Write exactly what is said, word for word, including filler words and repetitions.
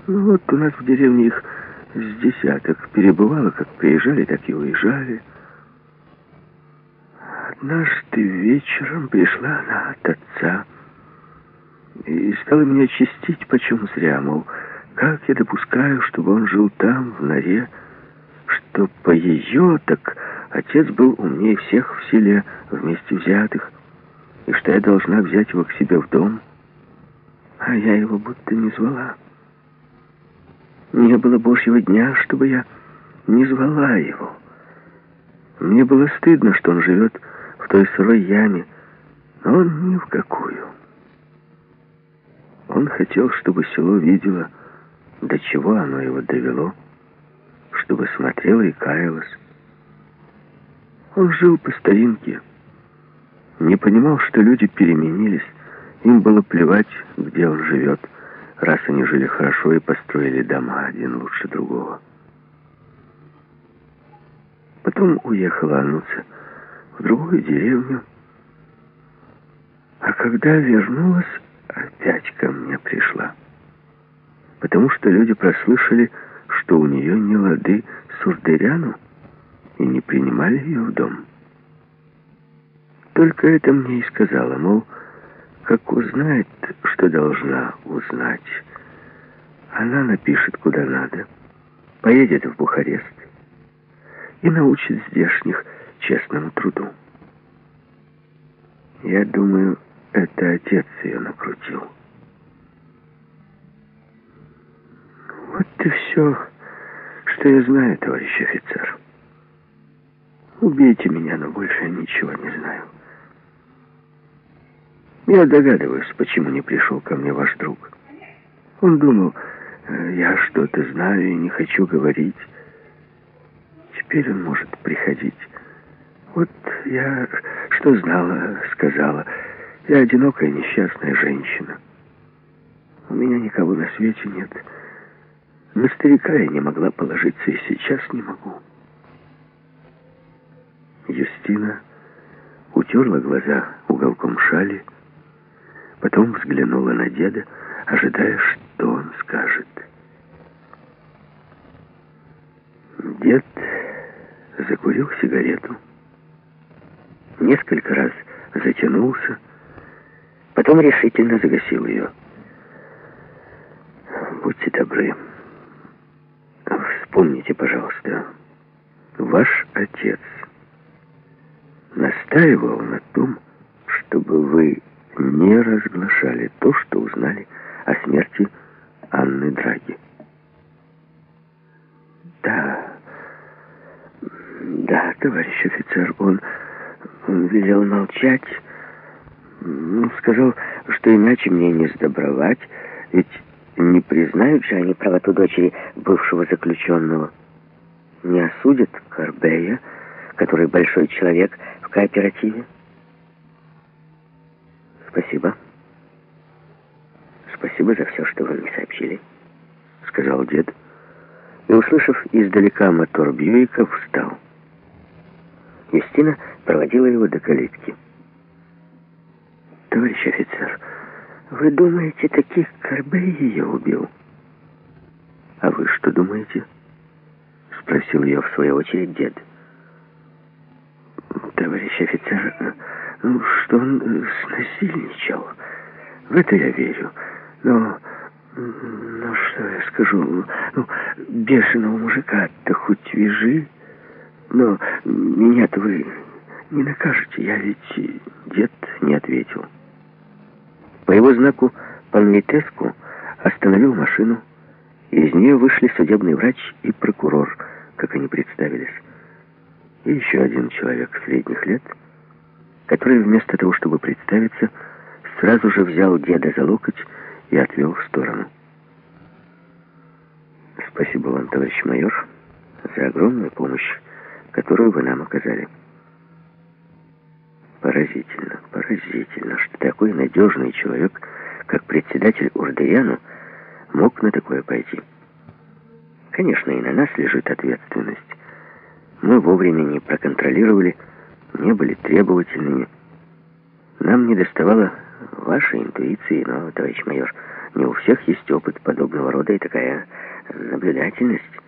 Ну вот у нас в деревне их с десяток перебывало, как приезжали, так и уезжали. Однажды вечером пришла она от отца и стала меня чистить почем зря, мол, как я допускаю, чтобы он жил там, в норе, что по ее, так отец был умнее всех в селе вместе взятых, и что я должна взять его к себе в дом, а я его будто не звала. Не было Божьего дня, чтобы я не звала его. Мне было стыдно, что он живет в той сырой яме, но он ни в какую. Он хотел, чтобы село видело, до чего оно его довело, чтобы смотрело и каялось. Он жил по старинке, не понимал, что люди переменились, им было плевать, где он живет, раз они жили хорошо и построили дома один лучше другого. Потом уехала Ануца в другую деревню, а когда вернулась, опять ко мне пришла, потому что люди прослышали, что у нее не лады с Урдыряну, и не принимали ее в дом. Только это мне и сказала, мол, как узнает, что должна узнать, она напишет, куда надо, поедет в Бухарест и научит здешних честному труду. Я думаю, это отец ее накрутил. Вот и все, что я знаю, товарищ офицер. Убейте меня, но больше я ничего не знаю. Я догадываюсь, почему не пришел ко мне ваш друг. Он думал, я что-то знаю и не хочу говорить. Теперь он может приходить. Вот я что знала, сказала. Я одинокая несчастная женщина. У меня никого на свете нет. На старика я не могла положиться и сейчас не могу. Юстина утерла глаза уголком шали, потом взглянула на деда, ожидая, что он скажет. Дед закурил сигарету, несколько раз затянулся, потом решительно загасил ее. Будьте добры, вспомните, пожалуйста, ваш отец настаивал на том, чтобы вы не разглашали то, что узнали о смерти Анны Драги. Да, да, товарищ офицер, он, он велел молчать, сказал, что иначе мне не сдобровать, ведь не признают же они правоту дочери бывшего заключенного. Не осудят Карбея, который большой человек в кооперативе. Спасибо. Спасибо за все, что вы мне сообщили, сказал дед. И, услышав издалека мотор Бьюика, встал. Юстина проводила его до калитки. Товарищ офицер, вы думаете, таких Карбей ее убил? А вы что думаете? Спросил ее в свою очередь дед. Товарищ офицер, ну, что он снасильничал, в это я верю. Но, ну, что я скажу, ну, бешеного мужика-то хоть вяжи, но меня-то вы не накажете, я ведь... Дед не ответил. По его знаку пан Витеску остановил машину, и из нее вышли судебный врач и прокурор, как они представились. И еще один человек средних лет, который вместо того, чтобы представиться, сразу же взял деда за локоть и отвел в сторону. Спасибо вам, товарищ майор, за огромную помощь, которую вы нам оказали. Поразительно, поразительно, что такой надежный человек, как председатель Урдыряну, мог на такое пойти. Конечно, и на нас лежит ответственность. Мы вовремя не проконтролировали, не были требовательными. Нам не доставало вашей интуиции, но, товарищ майор, Не у всех есть опыт подобного рода и такая наблюдательность.